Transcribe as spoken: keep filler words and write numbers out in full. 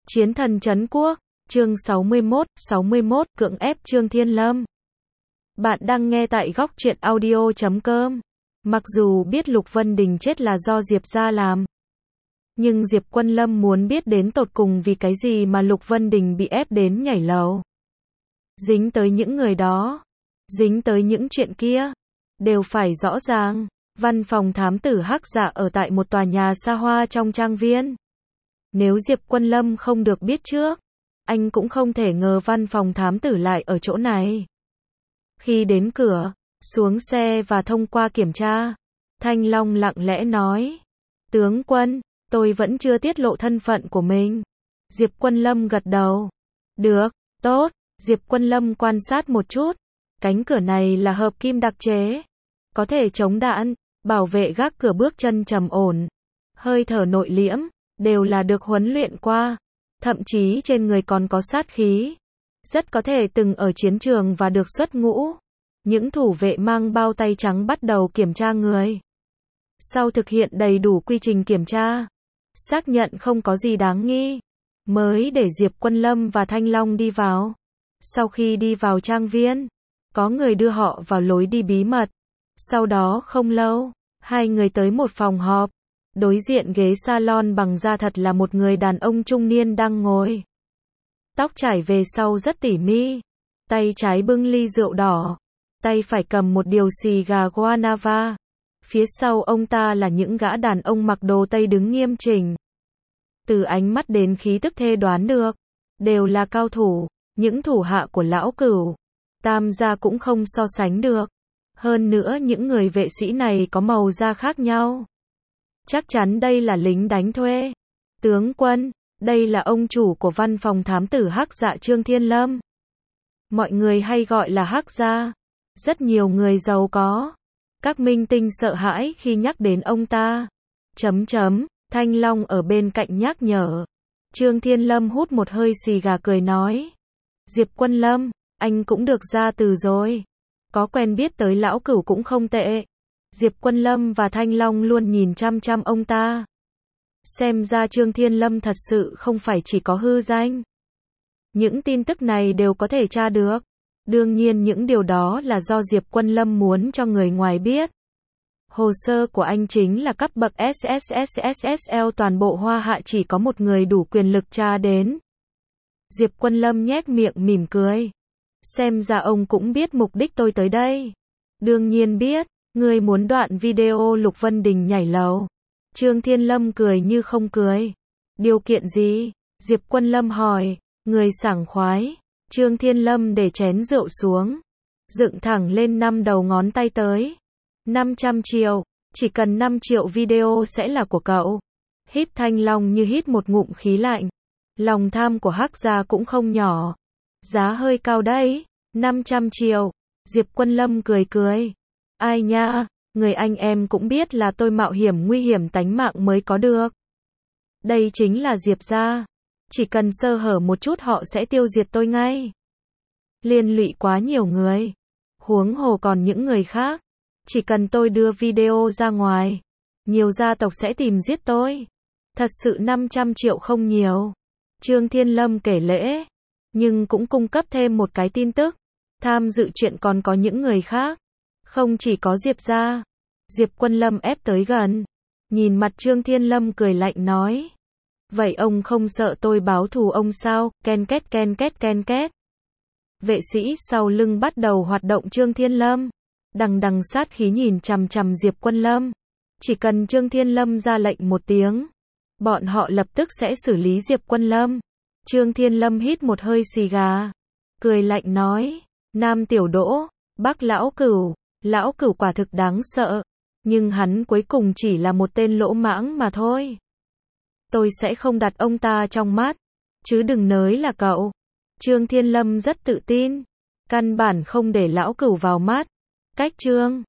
Chiến thần trấn quốc, chương sáu mươi mốt, sáu mươi mốt, cưỡng ép Trương Thiên Lâm. Bạn đang nghe tại góc truyện audio chấm com. Mặc dù biết Lục Vân Đình chết là do Diệp gia làm, nhưng Diệp Quân Lâm muốn biết đến tột cùng vì cái gì mà Lục Vân Đình bị ép đến nhảy lầu. Dính tới những người đó, dính tới những chuyện kia, đều phải rõ ràng. Văn phòng thám tử Hắc Dạ ở tại một tòa nhà xa hoa trong trang viên. Nếu Diệp Quân Lâm không được biết trước, anh cũng không thể ngờ văn phòng thám tử lại ở chỗ này. Khi đến cửa, xuống xe và thông qua kiểm tra, Thanh Long lặng lẽ nói: "Tướng quân, tôi vẫn chưa tiết lộ thân phận của mình." Diệp Quân Lâm gật đầu. "Được, tốt." Diệp Quân Lâm quan sát một chút. Cánh cửa này là hợp kim đặc chế, có thể chống đạn, bảo vệ gác cửa bước chân trầm ổn, hơi thở nội liễm, đều là được huấn luyện qua, thậm chí trên người còn có sát khí, rất có thể từng ở chiến trường và được xuất ngũ. Những thủ vệ mang bao tay trắng bắt đầu kiểm tra người. Sau thực hiện đầy đủ quy trình kiểm tra, xác nhận không có gì đáng nghi, mới để Diệp Quân Lâm và Thanh Long đi vào. Sau khi đi vào trang viên, có người đưa họ vào lối đi bí mật. Sau đó không lâu, hai người tới một phòng họp. Đối diện ghế salon bằng da thật là một người đàn ông trung niên đang ngồi. Tóc trải về sau rất tỉ mỉ, tay trái bưng ly rượu đỏ, tay phải cầm một điều xì gà Guanava. Phía sau ông ta là những gã đàn ông mặc đồ Tây đứng nghiêm chỉnh. Từ ánh mắt đến khí tức thê đoán được, đều là cao thủ, những thủ hạ của lão Cửu, Tam gia cũng không so sánh được. Hơn nữa những người vệ sĩ này có màu da khác nhau. Chắc chắn đây là lính đánh thuê. "Tướng quân, đây là ông chủ của văn phòng thám tử Hắc Dạ Trương Thiên Lâm. Mọi người hay gọi là Hắc gia. Rất nhiều người giàu có, các minh tinh sợ hãi khi nhắc đến ông ta." Chấm chấm, Thanh Long ở bên cạnh nhắc nhở. Trương Thiên Lâm hút một hơi xì gà cười nói: "Diệp Quân Lâm, anh cũng được ra từ rồi. Có quen biết tới lão Cửu cũng không tệ." Diệp Quân Lâm và Thanh Long luôn nhìn chăm chăm ông ta. Xem ra Trương Thiên Lâm thật sự không phải chỉ có hư danh. Những tin tức này đều có thể tra được. Đương nhiên những điều đó là do Diệp Quân Lâm muốn cho người ngoài biết. Hồ sơ của anh chính là cấp bậc ét ét ét ét ét lờ, toàn bộ Hoa Hạ chỉ có một người đủ quyền lực tra đến. Diệp Quân Lâm nhếch miệng mỉm cười. Xem ra ông cũng biết mục đích tôi tới đây. Đương nhiên biết, người muốn đoạn video Lục Vân Đình nhảy lầu. Trương Thiên Lâm cười như không cười. Điều kiện gì? Diệp Quân Lâm hỏi. Người sảng khoái. Trương Thiên Lâm để chén rượu xuống, dựng thẳng lên năm đầu ngón tay tới. năm trăm triệu, chỉ cần năm triệu video sẽ là của cậu. Hít Thanh Long như hít một ngụm khí lạnh. Lòng tham của Hắc gia cũng không nhỏ. Giá hơi cao đấy, năm trăm triệu. Diệp Quân Lâm cười cười. Ai nha, người anh em cũng biết là tôi mạo hiểm nguy hiểm tánh mạng mới có được. Đây chính là Diệp gia. Chỉ cần sơ hở một chút họ sẽ tiêu diệt tôi ngay. Liên lụy quá nhiều người. Huống hồ còn những người khác. Chỉ cần tôi đưa video ra ngoài, nhiều gia tộc sẽ tìm giết tôi. Thật sự năm trăm triệu không nhiều. Trương Thiên Lâm kể lễ, nhưng cũng cung cấp thêm một cái tin tức. Tham dự chuyện còn có những người khác. Không chỉ có Diệp gia. Diệp Quân Lâm ép tới gần. Nhìn mặt Trương Thiên Lâm cười lạnh nói: "Vậy ông không sợ tôi báo thù ông sao?" Ken két ken két ken két. Vệ sĩ sau lưng bắt đầu hoạt động Trương Thiên Lâm. Đằng đằng sát khí nhìn chằm chằm Diệp Quân Lâm. Chỉ cần Trương Thiên Lâm ra lệnh một tiếng, bọn họ lập tức sẽ xử lý Diệp Quân Lâm. Trương Thiên Lâm hít một hơi xì gà, cười lạnh nói: "Nam Tiểu Đỗ, Bắc Lão Cửu, Lão Cửu quả thực đáng sợ, nhưng hắn cuối cùng chỉ là một tên lỗ mãng mà thôi. Tôi sẽ không đặt ông ta trong mắt, chứ đừng nói là cậu." Trương Thiên Lâm rất tự tin, căn bản không để Lão Cửu vào mắt. Cách Trương